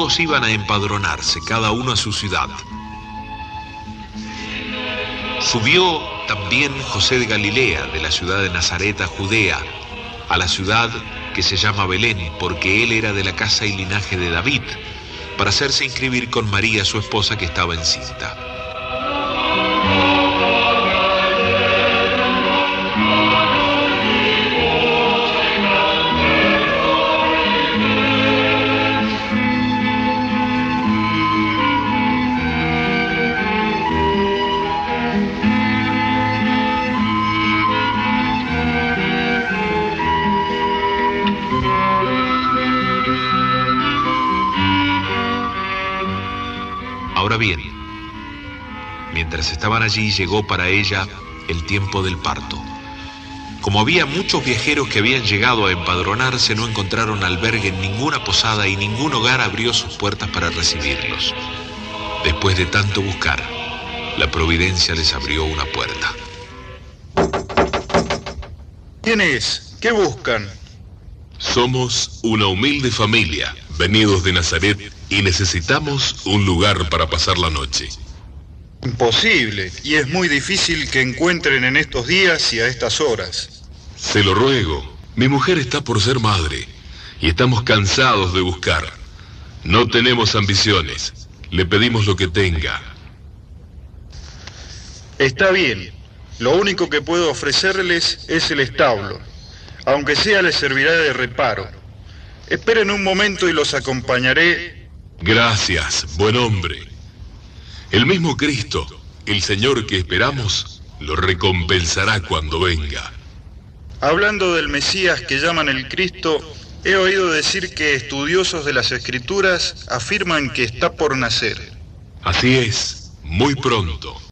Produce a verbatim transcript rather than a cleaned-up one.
todos iban a empadronarse, cada uno a su ciudad. Subió también José de Galilea, de la ciudad de Nazaret a Judea, a la ciudad que se llama Belén, porque él era de la casa y linaje de David, para hacerse inscribir con María, su esposa, que estaba encinta. Ahora bien, mientras estaban allí, llegó para ella el tiempo del parto. Como había muchos viajeros que habían llegado a empadronarse, no encontraron albergue en ninguna posada y ningún hogar abrió sus puertas para recibirlos. Después de tanto buscar, la providencia les abrió una puerta. ¿Quién es? ¿Qué buscan? Somos una humilde familia, venidos de Nazaret, y necesitamos un lugar para pasar la noche. Imposible, y es muy difícil que encuentren en estos días y a estas horas. Se lo ruego, mi mujer está por ser madre, y estamos cansados de buscar. No tenemos ambiciones, le pedimos lo que tenga. Está bien, lo único que puedo ofrecerles es el establo, aunque sea les servirá de reparo. Esperen un momento y los acompañaré. Gracias, buen hombre. El mismo Cristo, el Señor que esperamos, lo recompensará cuando venga. Hablando del Mesías que llaman el Cristo, he oído decir que estudiosos de las Escrituras afirman que está por nacer. Así es, muy pronto.